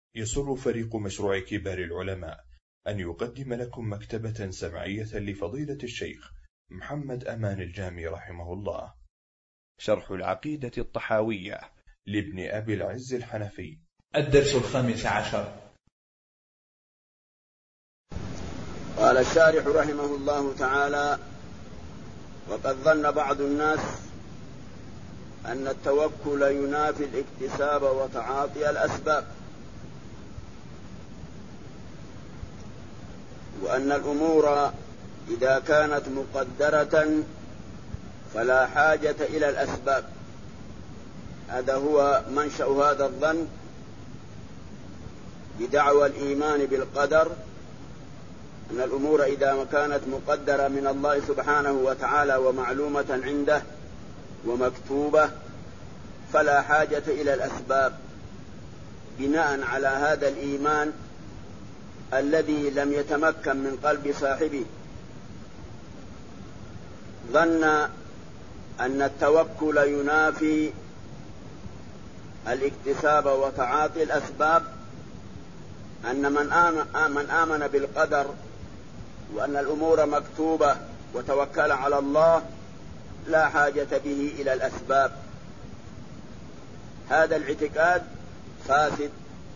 يسر فريق مشروع كبار العلماء أن يقدم لكم مكتبة سمعية لفضيلة الشيخ محمد أمان الجامي رحمه الله، شرح العقيدة الطحاوية لابن أبي العز الحنفي. الدرس 15. قال الشارح رحمه الله تعالى: وقد ظن بعض الناس أن التوكل ينافي الاكتساب وتعاطي الأسباب، وأن الأمور إذا كانت مقدرة فلا حاجة إلى الأسباب. هذا هو منشأ هذا الظن بدعوى الإيمان بالقدر، أن الأمور إذا كانت مقدرة من الله سبحانه وتعالى ومعلومة عنده ومكتوبة فلا حاجة إلى الأسباب، بناء على هذا الإيمان الذي لم يتمكن من قلب صاحبه. ظن أن التوكل ينافي الاكتساب وتعاطي الأسباب، أن من آمن بالقدر وأن الأمور مكتوبة وتوكل على الله لا حاجة به إلى الأسباب. هذا الاعتقاد فاسد.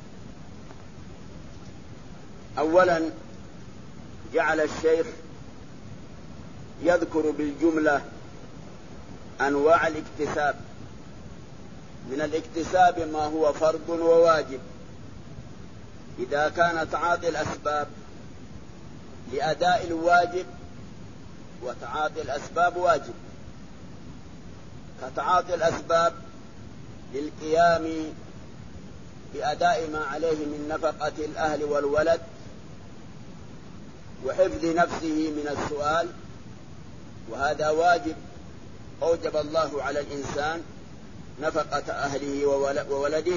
أولا جعل الشيخ يذكر بالجملة أنواع الاكتساب. من الاكتساب ما هو فرض وواجب، إذا كان تعاطي الأسباب لأداء الواجب، وتعاطي الأسباب واجب، كتعاطي الأسباب للقيام بأداء ما عليه من نفقة الأهل والولد وحفظ نفسه من السؤال، وهذا واجب أوجب الله على الإنسان نفقة أهله وولده.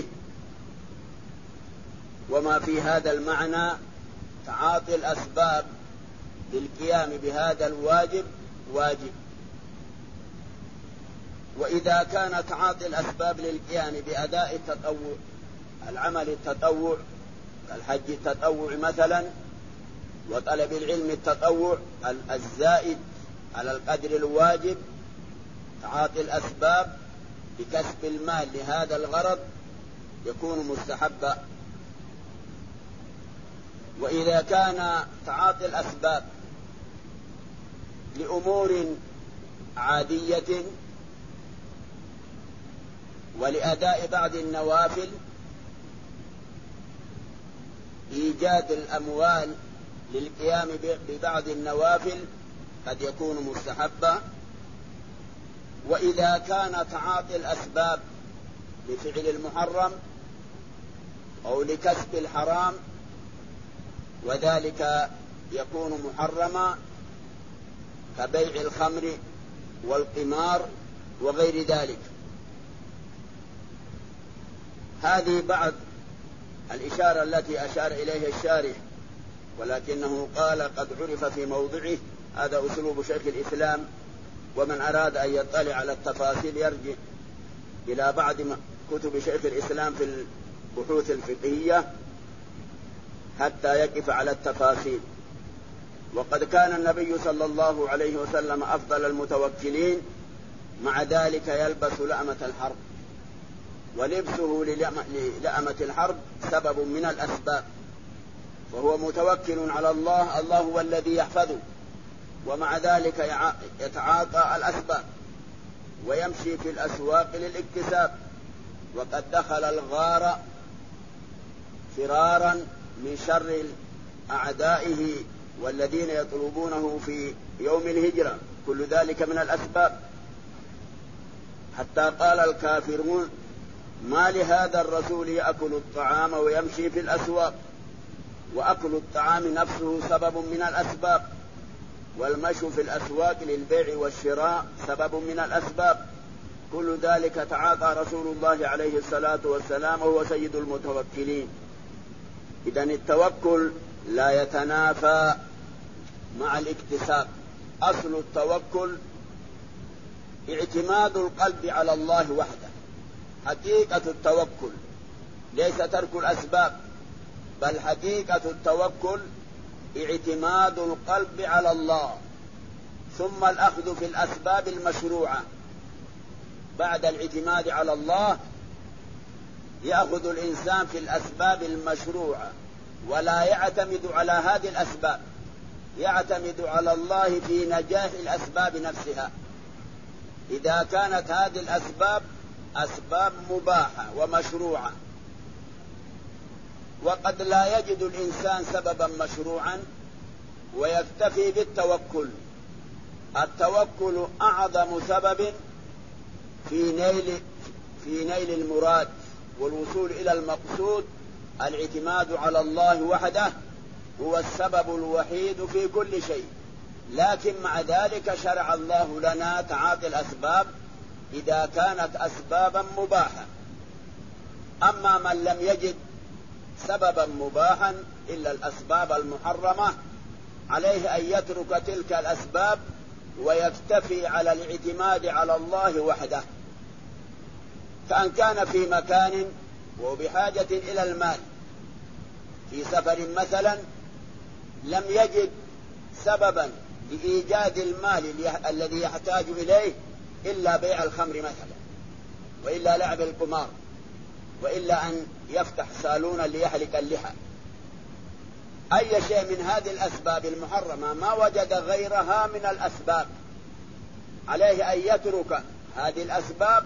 وما في هذا المعنى تعاطي الأسباب للقيام بهذا الواجب واجب. وإذا كان تعاطي الأسباب للقيام بأداء التطوع، العمل التطوع كالحج التطوع مثلا، وطلب العلم التطوع الزائد على القدر الواجب، تعاطي الأسباب بكسب المال لهذا الغرض يكون مستحبا. وإذا كان تعاطي الأسباب لأمور عادية ولأداء بعض النوافل، إيجاد الأموال للقيام ببعض النوافل قد يكون مستحبا. وإذا كان تعاطي الأسباب لفعل المحرم أو لكسب الحرام وذلك يكون محرما، كبيع الخمر والقمار وغير ذلك. هذه بعض الإشارة التي أشار إليها الشارح، ولكنه قال قد عرف في موضعه. هذا أسلوب شيخ الإسلام، ومن أراد أن يطلع على التفاصيل يرجع إلى بعض كتب شيخ الإسلام في البحوث الفقهية حتى يقف على التفاصيل. وقد كان النبي صلى الله عليه وسلم أفضل المتوكلين، مع ذلك يلبس لأمة الحرب، ولبسه للأمة الحرب سبب من الأسباب، وهو متوكل على الله، الله هو الذي يحفظه، ومع ذلك يتعاطى الأسباب ويمشي في الأسواق للاكتساب. وقد دخل الغار فرارا من شر أعدائه والذين يطلبونه في يوم الهجرة، كل ذلك من الأسباب. حتى قال الكافرون: ما لهذا الرسول يأكل الطعام ويمشي في الأسواق. وأكل الطعام نفسه سبب من الأسباب، والمشي في الأسواق للبيع والشراء سبب من الأسباب. كل ذلك تعاطى رسول الله عليه الصلاة والسلام وهو سيد المتوكلين. إذن التوكل لا يتنافى مع الاكتساب. أصل التوكل اعتماد القلب على الله وحده. حقيقة التوكل ليس ترك الأسباب، بل حقيقة التوكل اعتماد القلب على الله، ثم الأخذ في الأسباب المشروعة. بعد الاعتماد على الله يأخذ الإنسان في الأسباب المشروعة، ولا يعتمد على هذه الأسباب، يعتمد على الله في نجاح الأسباب نفسها. إذا كانت هذه الأسباب أسباب مباحة ومشروعة، وقد لا يجد الإنسان سببا مشروعا ويكتفي بالتوكل. التوكل أعظم سبب في نيل المراد والوصول إلى المقصود. الاعتماد على الله وحده هو السبب الوحيد في كل شيء، لكن مع ذلك شرع الله لنا تعاطي الأسباب إذا كانت أسبابا مباحة. أما من لم يجد سببا مباحا إلا الأسباب المحرمة، عليه أن يترك تلك الأسباب ويكتفي على الاعتماد على الله وحده. كأن كان في مكان وبحاجة إلى المال، في سفر مثلا، لم يجد سببا لإيجاد المال الذي يحتاج إليه إلا بيع الخمر مثلا، وإلا لعب القمار، وإلا أن يفتح صالونا ليحلق اللحى. أي شيء من هذه الأسباب المحرمة ما وجد غيرها من الأسباب، عليه أن يترك هذه الأسباب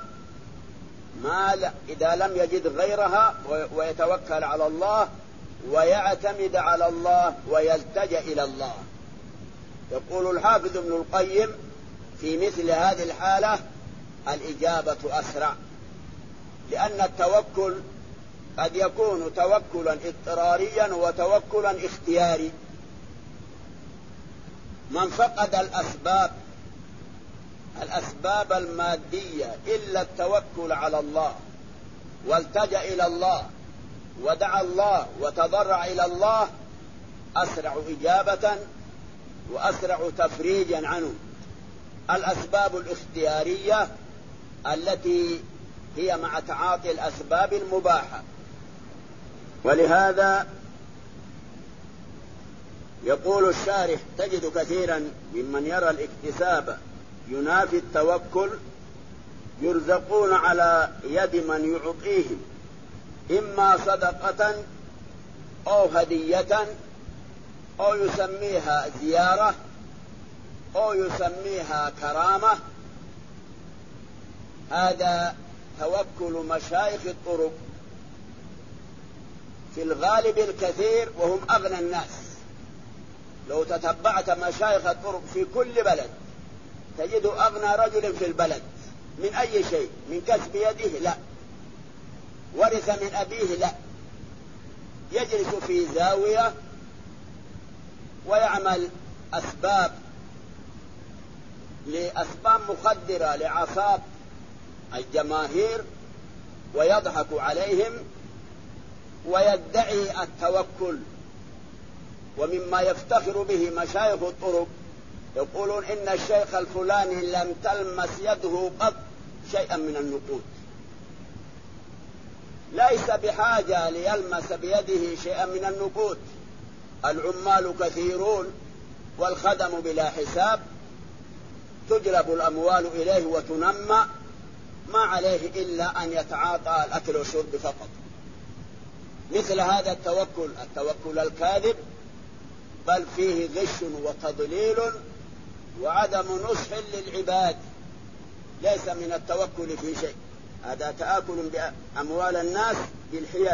إذا لم يجد غيرها، ويتوكل على الله ويعتمد على الله ويلتجأ إلى الله. يقول الحافظ ابن القيم في مثل هذه الحالة: الإجابة أسرع، لأن التوكل قد يكون توكلا اضطراريا وتوكلا اختياري. من فقد الأسباب المادية إلا التوكل على الله والتجأ إلى الله ودعا الله وتضرع إلى الله، أسرع إجابة وأسرع تفريجا عنه. الأسباب الاختيارية التي هي مع تعاطي الأسباب المباحة. ولهذا يقول الشارح: تجد كثيرا ممن يرى الاكتساب ينافي التوكل يرزقون على يد من يعطيهم، إما صدقة أو هدية أو يسميها زيارة أو يسميها كرامة. هذا توكل مشايخ الطرق في الغالب الكثير، وهم أغنى الناس. لو تتبعت مشايخ الطرق في كل بلد تجد أغنى رجل في البلد من أي شيء، من كسب يده لا، ورث من أبيه لا، يجلس في زاوية ويعمل أسباب مخدرة لعصاب الجماهير ويضحك عليهم ويدعي التوكل. ومما يفتخر به مشايخ الطرق يقولون إن الشيخ الفلاني لم تلمس يده قط شيئا من النقود، ليس بحاجة ليلمس بيده شيئا من النقود. العمال كثيرون والخدم بلا حساب، تجلب الأموال إليه وتنمى، ما عليه إلا أن يتعاطى الأكل والشرب فقط. مثل هذا التوكل الكاذب، بل فيه غش وتضليل وعدم نصح للعباد، ليس من التوكل في شيء. هذا تآكل بأموال الناس بالحيل.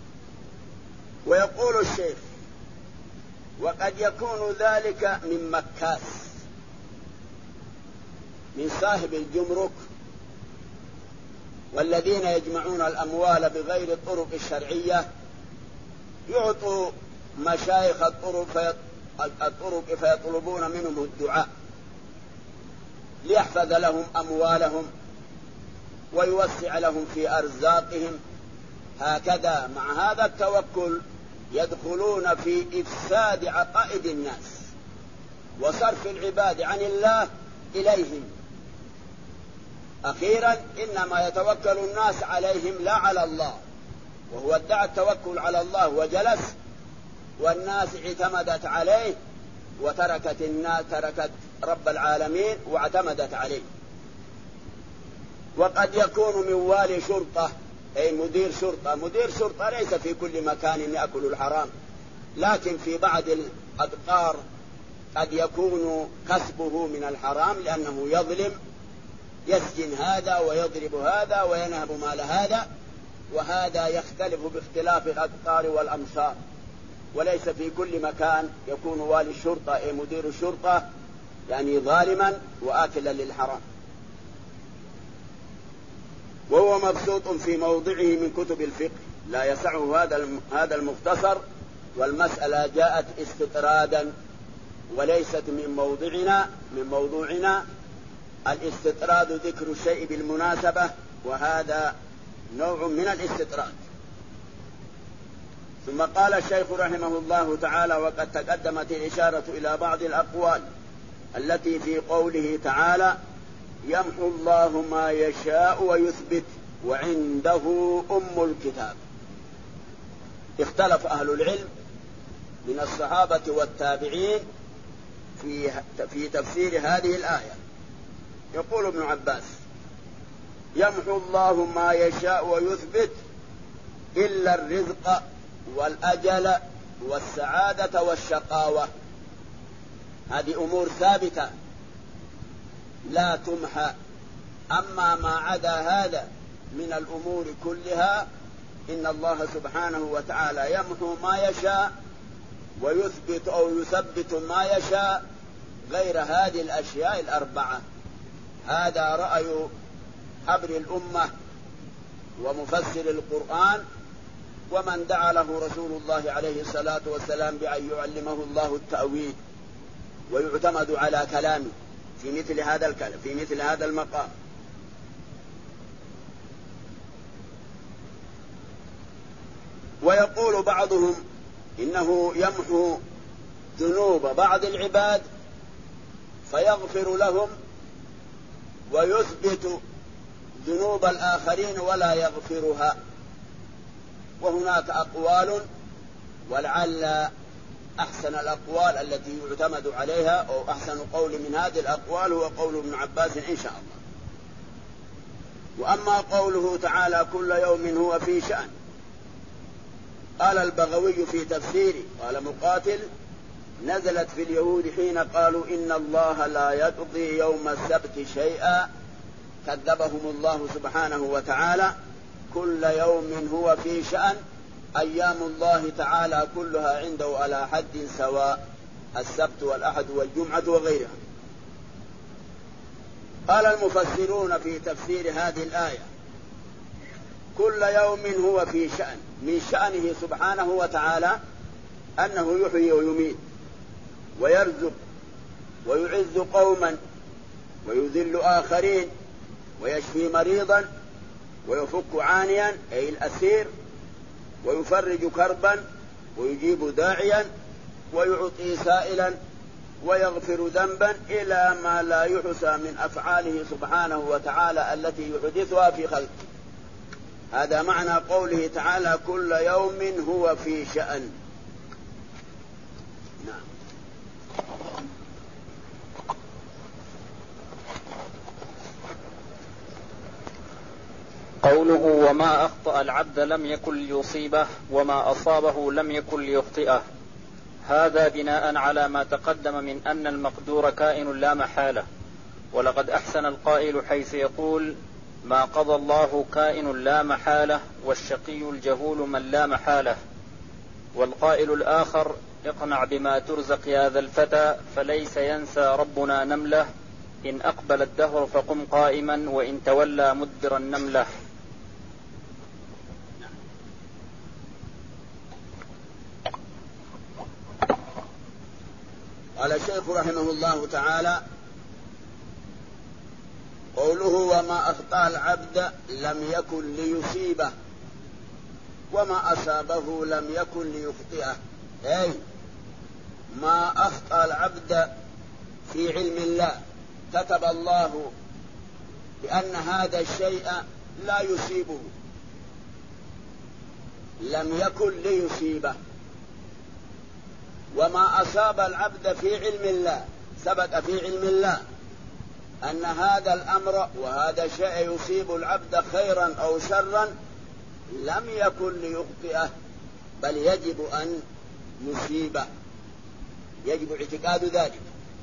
ويقول الشيخ: وقد يكون ذلك من مكاس، من صاحب الجمرك، والذين يجمعون الأموال بغير الطرق الشرعية، يعطوا مشايخ الطرق فيطلبون منهم الدعاء ليحفظ لهم أموالهم ويوسع لهم في أرزاقهم. هكذا مع هذا التوكل يدخلون في إفساد عقائد الناس وصرف العباد عن الله إليهم. أخيرا إنما يتوكل الناس عليهم لا على الله، وهو ادعى التوكل على الله وجلس والناس اعتمدت عليه تركت رب العالمين واعتمدت عليه. وقد يكون من والي شرطة أي مدير شرطة. مدير شرطة ليس في كل مكان يأكل الحرام، لكن في بعض الأدقار قد يكون كسبه من الحرام لأنه يظلم، يسجن هذا ويضرب هذا وينهب مال هذا، وهذا يختلف باختلاف الأدقار والأمصار. وليس في كل مكان يكون والي الشرطة أي مدير الشرطة يعني ظالما وآكلا للحرام. وهو مبسوط في موضعه من كتب الفقه، لا يسعه هذا المختصر، والمسألة جاءت استطرادا وليست من موضوعنا. الاستطراد ذكر الشيء بالمناسبة، وهذا نوع من الاستطراد. ثم قال الشيخ رحمه الله تعالى: وقد تقدمت الإشارة إلى بعض الأقوال التي في قوله تعالى: يمحو الله ما يشاء ويثبت وعنده أم الكتاب. اختلف أهل العلم من الصحابة والتابعين في تفسير هذه الآية. يقول ابن عباس: يمحو الله ما يشاء ويثبت إلا الرزق والأجل والسعادة والشقاوة. هذه أمور ثابتة لا تمحى. أما ما عدا هذا من الأمور كلها إن الله سبحانه وتعالى يمحو ما يشاء ويثبت أو يثبت ما يشاء غير هذه الأشياء الأربعة. هذا رأي حبر الأمة ومفسر القرآن، ومن دعا له رسول الله عليه الصلاة والسلام بأن يعلمه الله التأويل ويعتمد على كلامه في مثل هذا المقام. ويقول بعضهم إنه يمحو ذنوب بعض العباد فيغفر لهم، ويثبت ذنوب الآخرين ولا يغفرها. وهناك أقوال، ولعل أحسن الأقوال التي يعتمد عليها أو أحسن قول من هذه الأقوال هو قول ابن عباس إن شاء الله. وأما قوله تعالى: كل يوم هو في شأن، قال البغوي في تفسيره، قال مقاتل: نزلت في اليهود حين قالوا إن الله لا يقضي يوم السبت شيئا، كذبهم الله سبحانه وتعالى: كل يوم هو في شأن، أيام الله تعالى كلها عنده على حد سواء، السبت والأحد والجمعة وغيرها. قال المفسرون في تفسير هذه الآية: كل يوم هو في شأن، من شأنه سبحانه وتعالى أنه يحيي ويميت ويرزق ويعز قوما ويذل آخرين ويشفي مريضا ويفك عانيا أي الأسير ويفرج كربا ويجيب داعيا ويعطي سائلا ويغفر ذنبا إلى ما لا يحصى من أفعاله سبحانه وتعالى التي يحدثها في خلقه. هذا معنى قوله تعالى: كل يوم هو في شأن. نعم. قوله: وما أخطأ العبد لم يكن ليصيبه وما أصابه لم يكن ليخطئه، هذا بناء على ما تقدم من أن المقدور كائن لا محالة. ولقد أحسن القائل حيث يقول: ما قضى الله كائن لا محالة، والشقي الجهول من لا محالة. والقائل الآخر: اقنع بما ترزق يا ذا الفتى، فليس ينسى ربنا نملة، إن أقبل الدهر فقم قائما، وإن تولى مدبر النملة. قال الشيخ رحمه الله تعالى: قوله: وما أخطأ العبد لم يكن ليصيبه وما أصابه لم يكن ليخطئه، أي ما أخطأ العبد في علم الله كتب الله بأن هذا الشيء لا يصيبه، لم يكن ليصيبه. وما أصاب العبد في علم الله ثبت في علم الله أن هذا الأمر وهذا الشيء يصيب العبد خيرا أو شرا لم يكن ليخطئه، بل يجب أن يصيبه، يجب اعتقاد ذلك.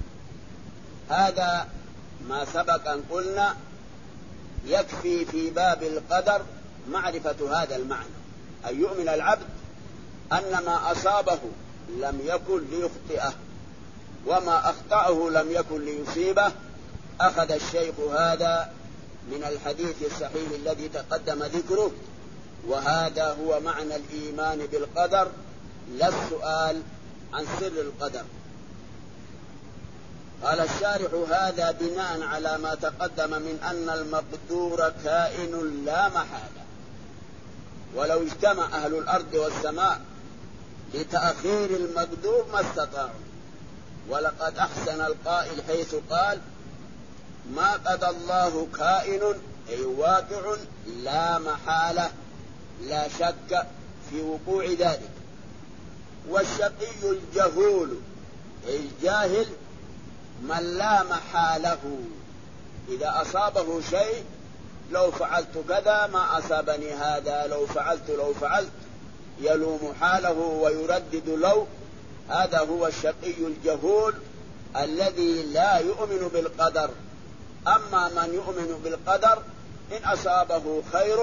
هذا ما سبق أن قلنا يكفي في باب القدر معرفة هذا المعنى، أن يؤمن العبد أن ما أصابه لم يكن ليخطئه وما أخطأه لم يكن ليصيبه. أخذ الشيخ هذا من الحديث الصحيح الذي تقدم ذكره، وهذا هو معنى الإيمان بالقدر، لا السؤال عن سر القدر. قال الشارح: هذا بناء على ما تقدم من أن المقدور كائن لا محالة، ولو اجتمع أهل الأرض والسماء لتأخير المقدور ما استطاعوا. ولقد أحسن القائل حيث قال: ما قضى الله كائن أي واقع لا محالة، لا شك في وقوع ذلك. والشقي الجهول أي الجاهل من لا محاله، إذا أصابه شيء لو فعلت كذا ما أصابني هذا، لو فعلت يلوم حاله ويردد لو. هذا هو الشقي الجهول الذي لا يؤمن بالقدر. أما من يؤمن بالقدر إن أصابه خير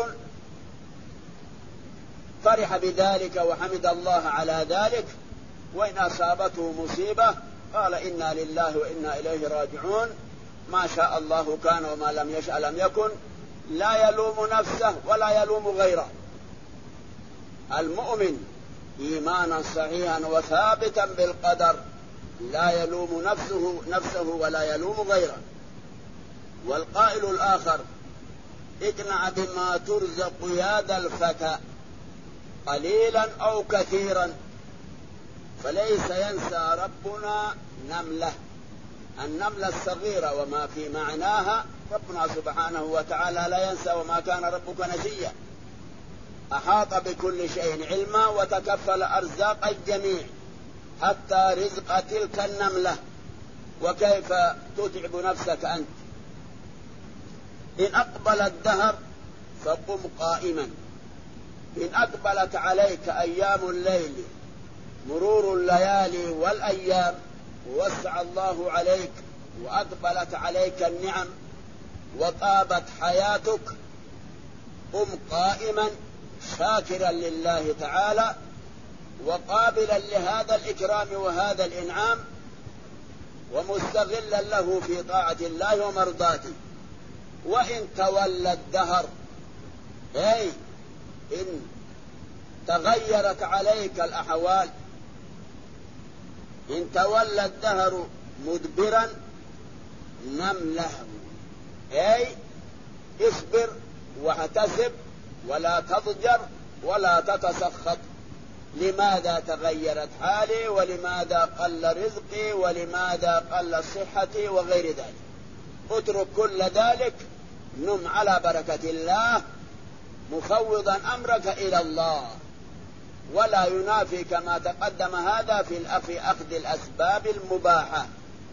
فرح بذلك وحمد الله على ذلك، وإن أصابته مصيبة قال إنا لله وإنا إليه راجعون، ما شاء الله كان وما لم يشأ لم يكن، لا يلوم نفسه ولا يلوم غيره. المؤمن إيمانا صحيحا وثابتا بالقدر لا يلوم نفسه ولا يلوم غيره. والقائل الآخر: اقنع بما ترزق يا ذا الفتى قليلا أو كثيرا، فليس ينسى ربنا نملة. النملة الصغيرة وما في معناها ربنا سبحانه وتعالى لا ينسى، وما كان ربك نسيا. أحاط بكل شيء علما وتكفل أرزاق الجميع حتى رزق تلك النملة. وكيف تتعب نفسك أنت؟ إن أقبل الدهر فقم قائما، إن أقبلت عليك أيام الليل مرور الليالي والأيام ووسع الله عليك وأقبلت عليك النعم وطابت حياتك، قم قائما شاكرا لله تعالى وقابلا لهذا الإكرام وهذا الإنعام ومستغلا له في طاعة الله ومرضاته. وإن تولى الدهر أي إن تغيرت عليك الأحوال، إن تولى الدهر مدبرا نم له، أي اصبر واحتسب ولا تضجر ولا تتسخط. لماذا تغيرت حالي، ولماذا قل رزقي، ولماذا قل صحتي وغير ذلك؟ اترك كل ذلك، نم على بركة الله مفوضا أمرك إلى الله. ولا ينافي كما تقدم هذا في أخذ الأسباب المباحة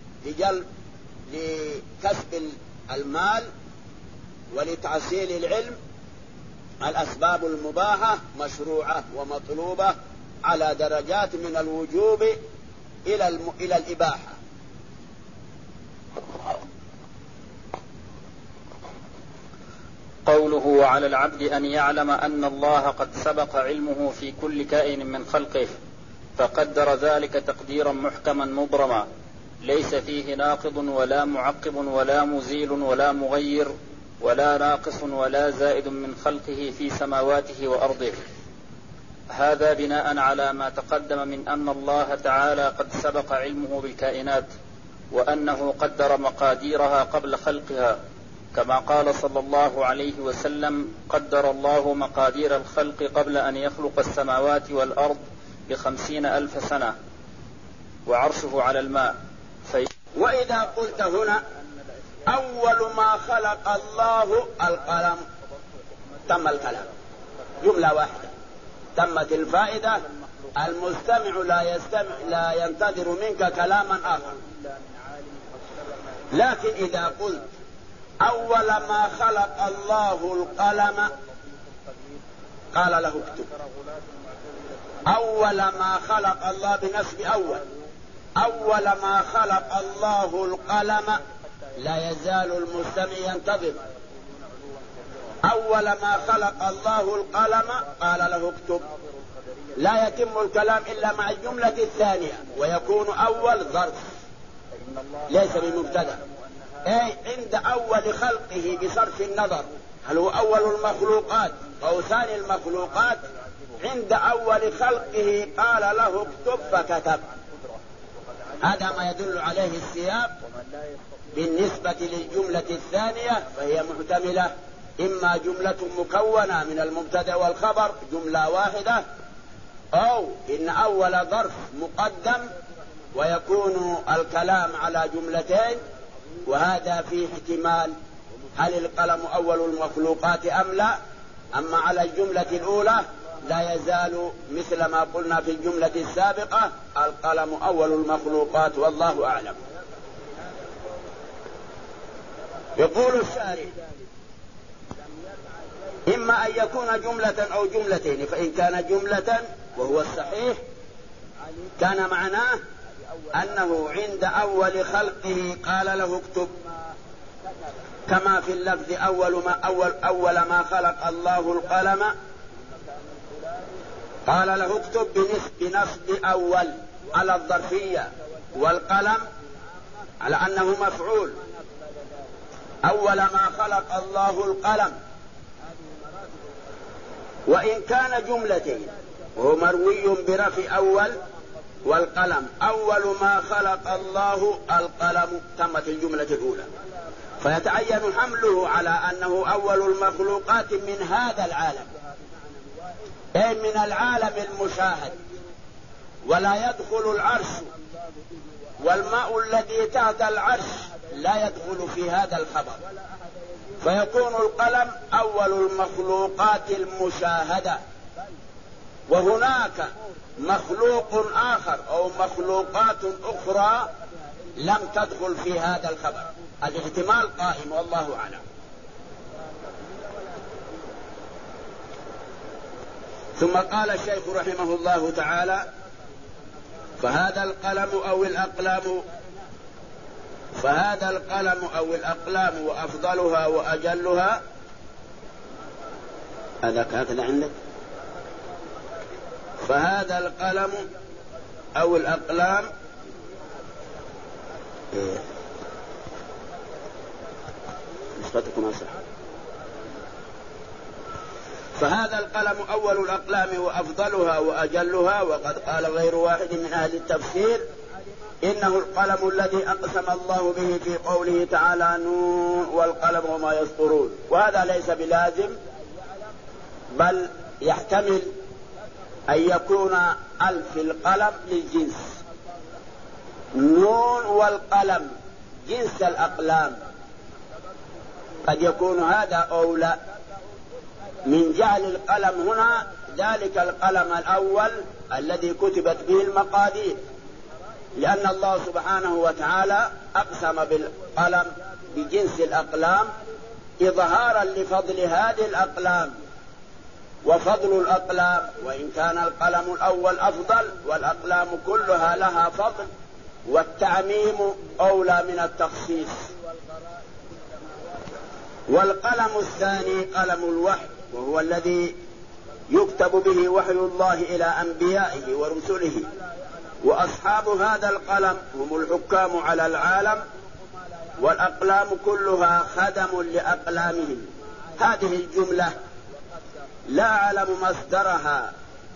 لكسب المال ولتحصيل العلم. الأسباب المباحة مشروعة ومطلوبة على درجات من الوجوب إلى الإباحة. قوله: وعلى العبد أن يعلم أن الله قد سبق علمه في كل كائن من خلقه، فقدر ذلك تقديرا محكما مبرما ليس فيه ناقض ولا معقب ولا مزيل ولا مغير ولا ناقص ولا زائد من خلقه في سماواته وأرضه. هذا بناء على ما تقدم من أن الله تعالى قد سبق علمه بالكائنات، وأنه قدر مقاديرها قبل خلقها، كما قال صلى الله عليه وسلم: قدر الله مقادير الخلق قبل أن يخلق السماوات والأرض ب50,000 سنة، وعرشه على الماء. وإذا قلت هنا أول ما خلق الله القلم، تم الكلام، جملة واحدة. تمت الفائدة. المستمع لا ينتظر منك كلاما آخر. لكن إذا قلت أول ما خلق الله القلم قال له اكتب، أول ما خلق الله بنسب أول ما خلق الله القلم، لا يزال المستمع ينتظر. أول ما خلق الله القلم قال له اكتب، لا يتم الكلام إلا مع الجملة الثانية، ويكون أول ظرف ليس بمبتدأ. أي عند أول خلقه بصرف النظر هل هو أول المخلوقات أو ثاني المخلوقات، عند أول خلقه قال له اكتب فكتب. هذا ما يدل عليه السياق. بالنسبة للجملة الثانية فهي محتملة، إما جملة مكونة من المبتدأ والخبر جملة واحدة، أو إن أول ظرف مقدم ويكون الكلام على جملتين، وهذا فيه احتمال هل القلم أول المخلوقات أم لا. أما على الجملة الأولى لا يزال مثل ما قلنا في الجملة السابقة، القلم أول المخلوقات والله أعلم. يقول الشارح إما أن يكون جملة أو جملتين، فإن كان جملة وهو الصحيح كان معناه أنه عند أول خلقه قال له اكتب، كما في اللفظ أول ما خلق الله القلم قال له اكتب بنصب أول على الظرفية، والقلم على أنه مفعول. أول ما خلق الله القلم. وإن كان جملتين وهو مروي برفع أول والقلم، أول ما خلق الله القلم، تمت الجملة الأولى، فيتعين حمله على أنه أول المخلوقات من هذا العالم، أي من العالم المشاهد. ولا يدخل العرش والماء الذي تحت العرش لا يدخل في هذا الخبر، فيكون القلم أول المخلوقات المشاهدة. وهناك مخلوق آخر أو مخلوقات أخرى لم تدخل في هذا الخبر، الاحتمال قائم والله أعلم. ثم قال الشيخ رحمه الله تعالى: فهذا القلم أو الأقلام وأفضلها وأجلها. هذا عندك. فهذا القلم أو الأقلام نسختكم أصح. فهذا القلم أول الأقلام وأفضلها وأجلها. وقد قال غير واحد من أهل التفسير إنه القلم الذي أقسم الله به في قوله تعالى: نون والقلم وما يسطرون. وهذا ليس بلازم، بل يحتمل أن يكون ألف القلم للجنس، نون والقلم جنس الأقلام. قد يكون هذا أولى من جعل القلم هنا ذلك القلم الأول الذي كتبت به المقادير، لأن الله سبحانه وتعالى أقسم بالقلم بجنس الأقلام إظهارا لفضل هذه الأقلام. وفضل الأقلام، وإن كان القلم الأول أفضل، والأقلام كلها لها فضل، والتعميم أولى من التخصيص. والقلم الثاني قلم الوحي، وهو الذي يكتب به وحي الله إلى أنبيائه ورسله. وأصحاب هذا القلم هم الحكام على العالم، والأقلام كلها خدم لأقلامهم. هذه الجملة لا أعلم مصدرها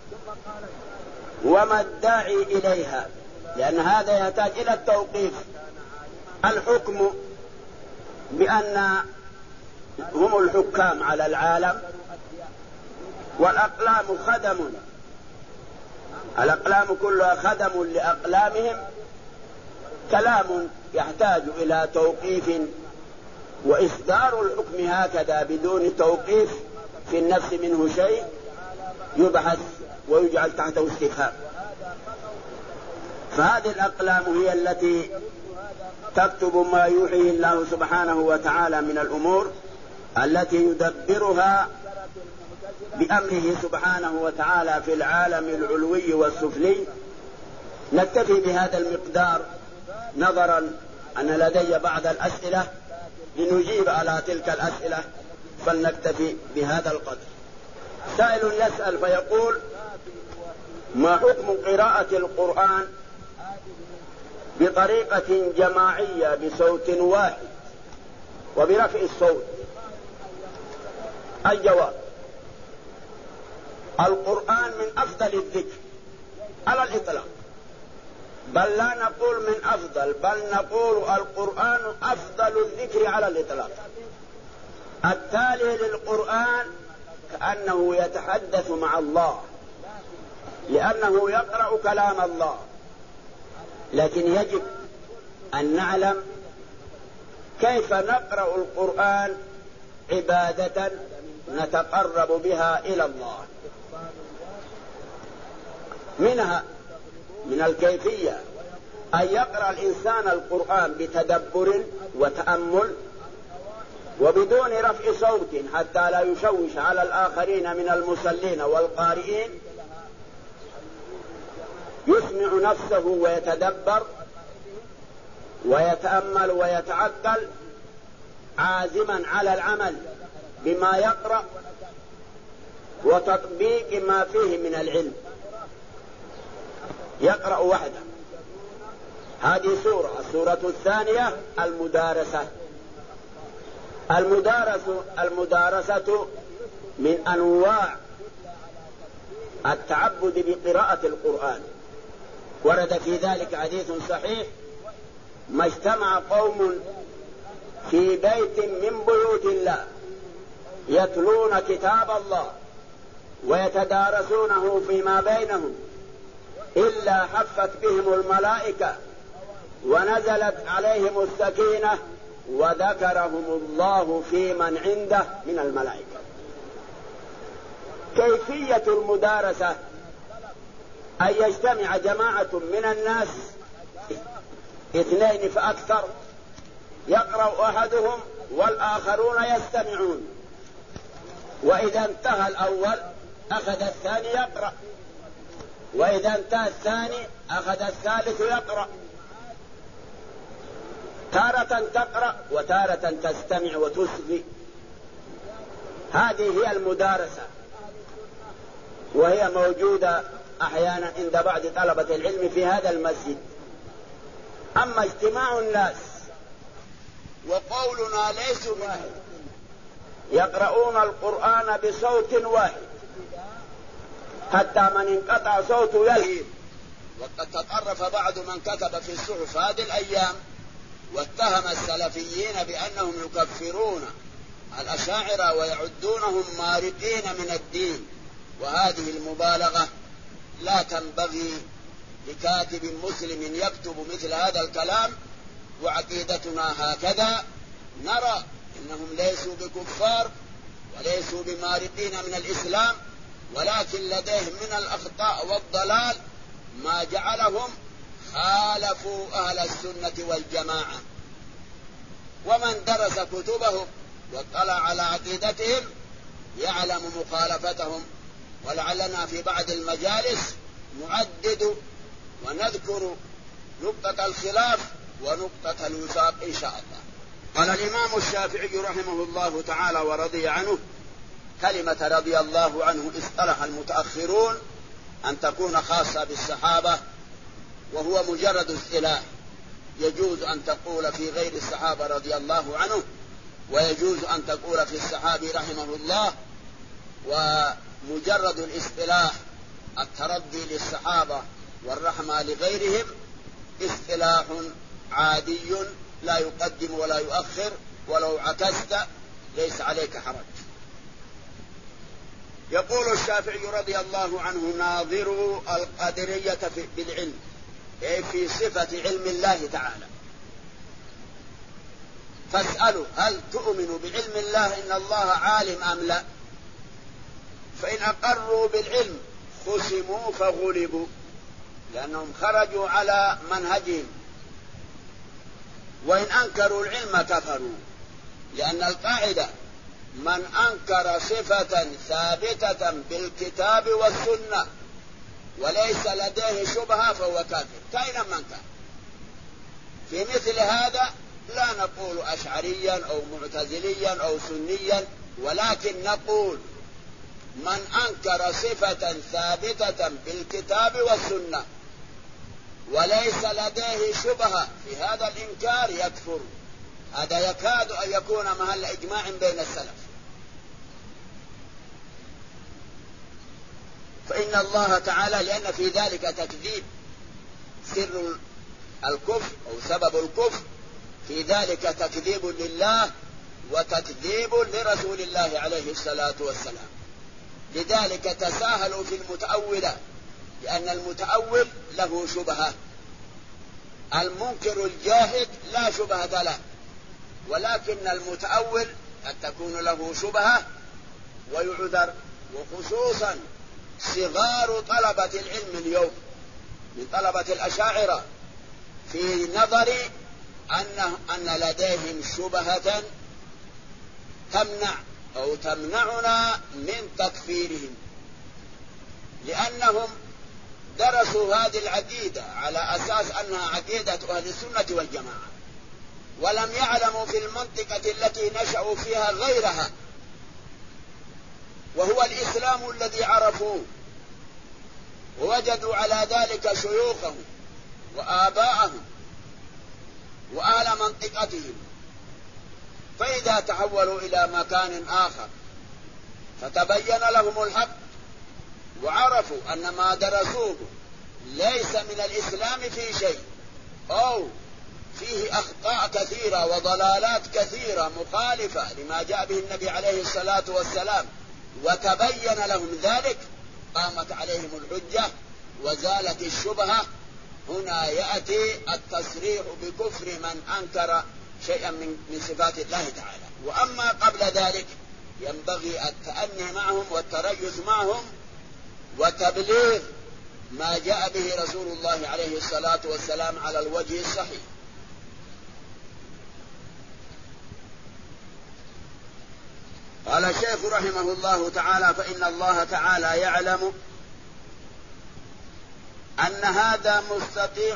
وما الداعي إليها، لأن هذا يحتاج إلى التوقيف. الحكم بأن هم الحكام على العالم، والأقلام خدم، الأقلام كلها خدم لأقلامهم. كلام يحتاج إلى توقيف، وإصدار الحكم هكذا بدون توقيف في النفس منه شيء يبحث ويجعل تحته استفهام. فهذه الأقلام هي التي تكتب ما يوحيه الله سبحانه وتعالى من الأمور التي يدبرها بأمره سبحانه وتعالى في العالم العلوي والسفلي. نكتفي بهذا المقدار نظرا أن لدي بعض الأسئلة لنجيب على تلك الأسئلة، فلنكتفي بهذا القدر. سائل يسأل فيقول: ما حكم قراءة القرآن بطريقة جماعية بصوت واحد وبرفع الصوت؟ الجواب: القرآن من أفضل الذكر على الإطلاق، بل لا نقول من أفضل، بل نقول القرآن أفضل الذكر على الإطلاق. التالي للقرآن كأنه يتحدث مع الله، لأنه يقرأ كلام الله. لكن يجب أن نعلم كيف نقرأ القرآن عبادة نتقرب بها إلى الله. منها من الكيفية أن يقرأ الإنسان القرآن بتدبر وتأمل وبدون رفع صوت حتى لا يشوش على الآخرين من المصلين والقارئين، يسمع نفسه ويتدبر ويتأمل ويتعقل، عازما على العمل بما يقرأ وتطبيق ما فيه من العلم. يقرأ وحده. هذه سورة. السورة الثانية المدارسة. المدارسة من أنواع التعبد بقراءة القرآن. ورد في ذلك حديث صحيح: ما اجتمع قوم في بيت من بيوت الله يتلون كتاب الله ويتدارسونه فيما بينهم إلا حفت بهم الملائكة ونزلت عليهم السكينة وذكرهم الله في من عنده من الملائكة. كيفية المدارسة أن يجتمع جماعة من الناس، 2 فأكثر، يقرأ أحدهم والآخرون يستمعون، وإذا انتهى الأول أخذ الثاني يقرأ، وإذا انتهى الثاني أخذ الثالث يقرأ. تارة تقرأ وتارة تستمع وتصغي. هذه هي المدارسة، وهي موجودة أحيانا عند بعض طلبة العلم في هذا المسجد. أما اجتماع الناس وقولنا ليس واحد، يقرؤون القرآن بصوت واحد حتى من انقطع صوته يلهي. وقد تطرف بعض من كتب في الصحف هذه الأيام واتهم السلفيين بأنهم يكفرون الأشاعرة ويعدونهم مارقين من الدين، وهذه المبالغة لا تنبغي لكاتب مسلم يكتب مثل هذا الكلام. وعقيدتنا هكذا، نرى إنهم ليسوا بكفار وليسوا بمارقين من الإسلام، ولكن لديهم من الأخطاء والضلال ما جعلهم خالفوا أهل السنة والجماعة. ومن درس كتبهم واطلع على عقيدتهم يعلم مخالفتهم. ولعلنا في بعض المجالس نعدد ونذكر نقطة الخلاف ونقطة الوفاق إن شاء الله. قال الإمام الشافعي رحمه الله تعالى ورضي عنه: كلمة رضي الله عنه اصطلح المتأخرون أن تكون خاصة بالصحابة، وهو مجرد اصطلاح. يجوز أن تقول في غير الصحابة رضي الله عنه، ويجوز أن تقول في الصحابي رحمه الله. ومجرد الاصطلاح الترضي للصحابة والرحمة لغيرهم اصطلاح عادي لا يقدم ولا يؤخر، ولو عكست ليس عليك حرج. يقول الشافعي رضي الله عنه: ناظروا القدرية بالعلم، أي في صفة علم الله تعالى، فاسألوا هل تؤمن بعلم الله إن الله عالم أم لا؟ فإن أقروا بالعلم خصموا فغلبوا، لأنهم خرجوا على منهجهم، وإن أنكروا العلم كفروا، لأن القاعدة من أنكر صفة ثابتة بالكتاب والسنة وليس لديه شبهة فهو كافر كائنا من كان. في مثل هذا لا نقول أشعريا أو معتزليا أو سنيا، ولكن نقول من أنكر صفة ثابتة بالكتاب والسنة وليس لديه شبهة في هذا الإنكار يكفر. هذا يكاد أن يكون محل إجماع بين السلف. فإن الله تعالى، لأن في ذلك تكذيب سر الكفر أو سبب الكفر، في ذلك تكذيب لله وتكذيب لرسول الله عليه الصلاة والسلام. لذلك تساهلوا في المتأولة، لأن المتأول له شبهة. المنكر الجاهد لا شبهة له، ولكن المتأول قد تكون له شبهة ويعذر. وخصوصا صغار طلبة العلم اليوم من طلبة الأشاعرة في نظري أن لديهم شبهة تمنع أو تمنعنا من تكفيرهم، لأنهم درسوا هذه العقيدة على أساس أنها عقيدة أهل السنة والجماعة، ولم يعلموا في المنطقة التي نشأوا فيها غيرها، وهو الإسلام الذي عرفوه، ووجدوا على ذلك شيوخهم وآباءهم وأهل منطقتهم. فإذا تحولوا إلى مكان آخر فتبين لهم الحق وعرفوا أن ما درسوه ليس من الإسلام في شيء، أو فيه أخطاء كثيرة وضلالات كثيرة مخالفة لما جاء به النبي عليه الصلاة والسلام، وتبين لهم ذلك، قامت عليهم الحجة وزالت الشبهة. هنا يأتي التصريح بكفر من أنكر شيئا من صفات الله تعالى. وأما قبل ذلك ينبغي التأني معهم والتريث معهم وتبليغ ما جاء به رسول الله عليه الصلاة والسلام على الوجه الصحيح. قال الشيخ رحمه الله تعالى: فإن الله تعالى يعلم أن هذا مستطيع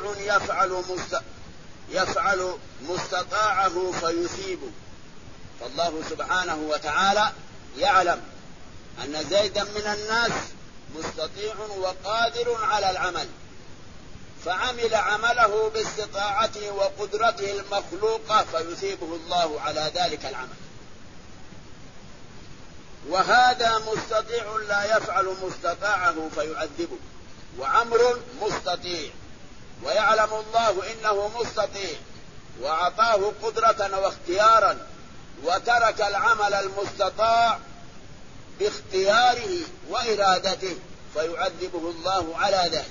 يفعل مستطاعه فيثيبه. فالله سبحانه وتعالى يعلم أن زيدا من الناس مستطيع وقادر على العمل، فعمل عمله باستطاعته وقدرته المخلوقة فيثيبه الله على ذلك العمل. وهذا مستطيع لا يفعل مستطاعه فيعذبه. وعمر مستطيع ويعلم الله إنه مستطيع وأعطاه قدرة واختيارا، وترك العمل المستطاع باختياره وإرادته فيعذبه الله على ذلك.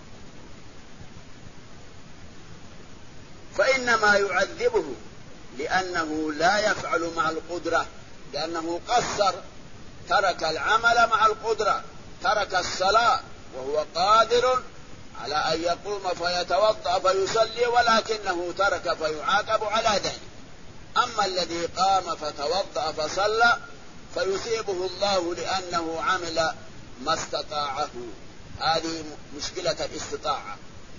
فإنما يعذبه لأنه لا يفعل مع القدرة، لأنه قصر، ترك العمل مع القدرة، ترك الصلاة وهو قادر على أن يقوم فيتوضأ فيصلي، ولكنه ترك فيعاقب على ذلك. أما الذي قام فتوضأ فصلى فيثيبه الله لأنه عمل ما استطاعه. هذه مشكلة الاستطاعة،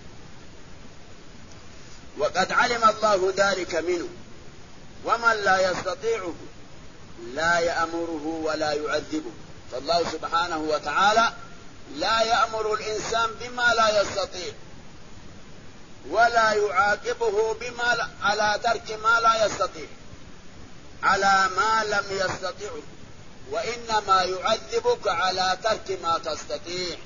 وقد علم الله ذلك منه. ومن لا يستطيعه لا يأمره ولا يعذبه. فالله سبحانه وتعالى لا يأمر الإنسان بما لا يستطيع، ولا يعاقبه بما على ترك ما لا يستطيع، على ما لم يستطيعه، وإنما يعذبك على ترك ما تستطيع.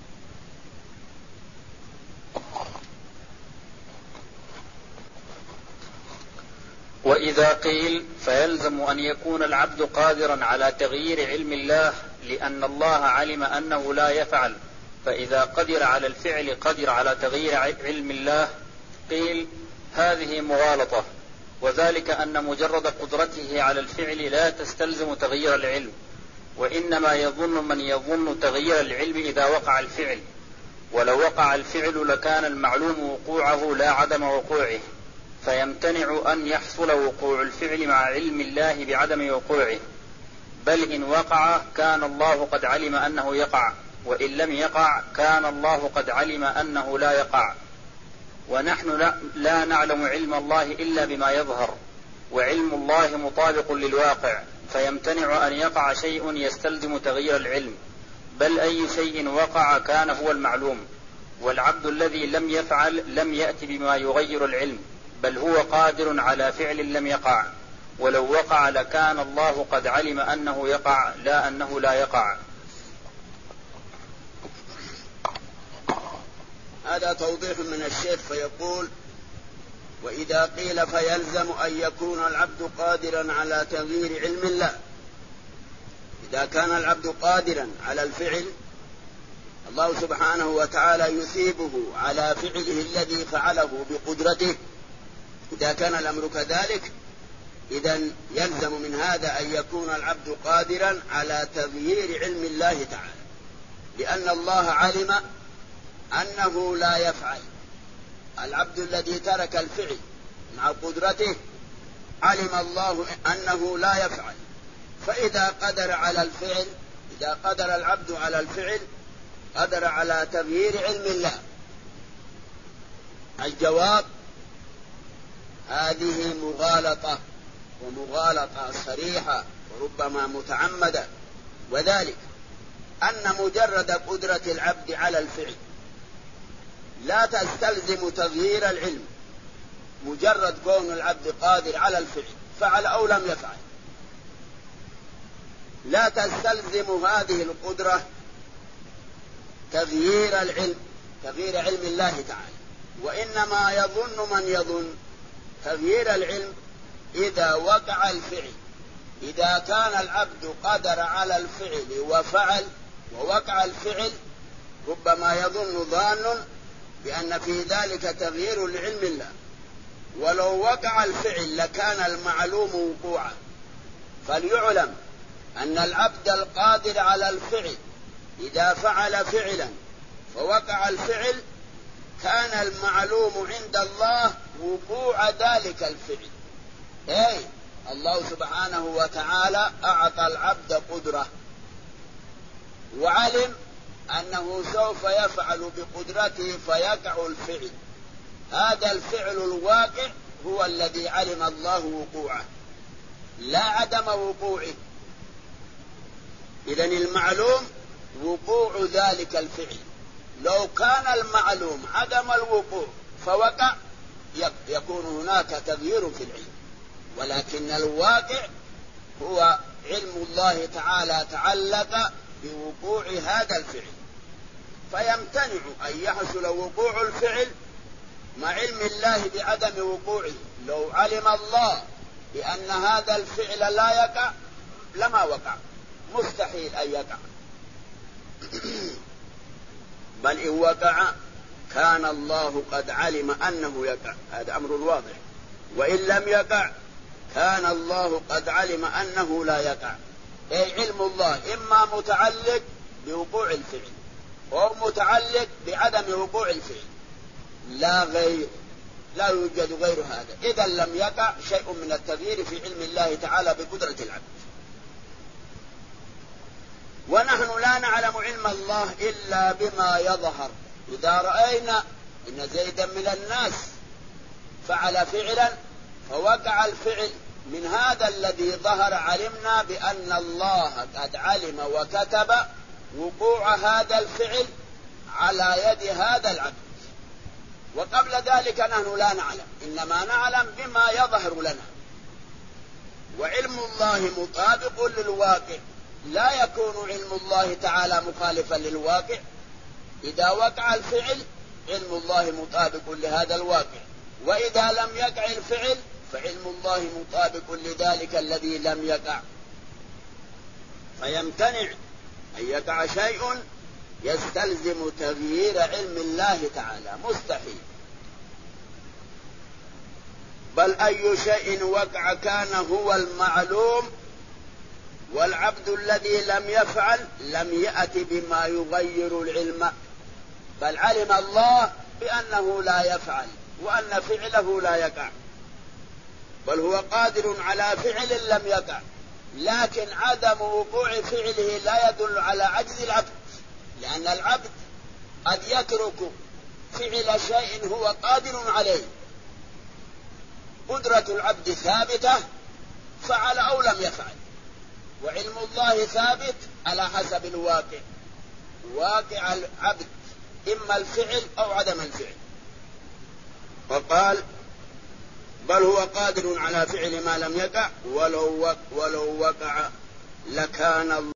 وإذا قيل فيلزم أن يكون العبد قادرا على تغيير علم الله، لأن الله علم أنه لا يفعل، فإذا قدر على الفعل قدر على تغيير علم الله. قيل هذه مغالطة، وذلك أن مجرد قدرته على الفعل لا تستلزم تغيير العلم، وإنما يظن من يظن تغيير العلم إذا وقع الفعل، ولو وقع الفعل لكان المعلوم وقوعه لا عدم وقوعه، فيمتنع أن يحصل وقوع الفعل مع علم الله بعدم وقوعه، بل إن وقع كان الله قد علم أنه يقع، وإن لم يقع كان الله قد علم أنه لا يقع. ونحن لا نعلم علم الله إلا بما يظهر، وعلم الله مطابق للواقع، فيمتنع أن يقع شيء يستلزم تغيير العلم، بل أي شيء وقع كان هو المعلوم. والعبد الذي لم يفعل لم يأت بما يغير العلم، بل هو قادر على فعل لم يقع، ولو وقع لكان الله قد علم أنه يقع لا أنه لا يقع. هذا توضيح من الشيخ، فيقول: وإذا قيل فيلزم أن يكون العبد قادرا على تغيير علم الله. إذا كان العبد قادرا على الفعل، الله سبحانه وتعالى يثيبه على فعله الذي فعله بقدرته. إذا كان الأمر كذلك، إذن يلزم من هذا أن يكون العبد قادرا على تغيير علم الله تعالى، لأن الله علم أنه لا يفعل. العبد الذي ترك الفعل مع قدرته علم الله أنه لا يفعل، فإذا قدر على الفعل، إذا قدر العبد على الفعل قدر على تغيير علم الله. الجواب: هذه مغالطة، ومغالطة صريحة وربما متعمدة، وذلك أن مجرد قدرة العبد على الفعل لا تستلزم تغيير العلم. مجرد كون العبد قادر على الفعل، فعل أو لم يفعل، لا تستلزم هذه القدرة تغيير العلم، تغيير علم الله تعالى. وإنما يظن من يظن تغيير العلم إذا وقع الفعل. إذا كان العبد قدر على الفعل وفعل ووقع الفعل، ربما يظن ظان بأن في ذلك تغيير لعلم الله، ولو وقع الفعل لكان المعلوم وقوعا. فليعلم أن العبد القادر على الفعل إذا فعل فعلا فوقع الفعل، كان المعلوم عند الله وقوع ذلك الفعل. الله سبحانه وتعالى أعطى العبد قدرة، وعلم أنه سوف يفعل بقدرته فيقع الفعل. هذا الفعل الواقع هو الذي علم الله وقوعه، لا عدم وقوعه. إذن المعلوم وقوع ذلك الفعل. لو كان المعلوم عدم الوقوع فوقع، يكون هناك تغيير في العلم، ولكن الواقع هو علم الله تعالى تعلق بوقوع هذا الفعل، فيمتنع أن يحصل وقوع الفعل مع علم الله بعدم وقوعه. لو علم الله بأن هذا الفعل لا يقع لما وقع، مستحيل أن يقع. بل إن وقع كان الله قد علم أنه يقع، هذا أمر واضح. وإن لم يقع كان الله قد علم أنه لا يقع. أي علم الله إما متعلق بوقوع الفعل أو متعلق بعدم وقوع الفعل، لا غير، لا يوجد غير هذا. إذا لم يقع شيء من التغيير في علم الله تعالى بقدرة العبد. ونحن لا نعلم علم الله إلا بما يظهر. إذا رأينا إن زيدا من الناس فعل فعلا فوقع الفعل من هذا الذي ظهر، علمنا بأن الله قد علم وكتب وقوع هذا الفعل على يد هذا العبد. وقبل ذلك نحن لا نعلم، إنما نعلم بما يظهر لنا. وعلم الله مطابق للواقع، لا يكون علم الله تعالى مخالفا للواقع. إذا وقع الفعل علم الله مطابق لهذا الواقع، وإذا لم يقع الفعل فعلم الله مطابق لذلك الذي لم يقع. فيمتنع أن يقع شيء يستلزم تغيير علم الله تعالى، مستحيل. بل أي شيء وقع كان هو المعلوم والعبد الذي لم يفعل لم يأت بما يغير العلم، بل علم الله بأنه لا يفعل وأن فعله لا يقع، بل هو قادر على فعل لم يقع، لكن عدم وقوع فعله لا يدل على عجز العبد، لأن العبد قد يترك فعل شيء هو قادر عليه. قدرة العبد ثابتة فعل أو لم يفعل، وعلم الله ثابت على حسب الواقع، واقع العبد إما الفعل أو عدم الفعل. وقال بل هو قادر على فعل ما لم يقع ولو وقع لكان الله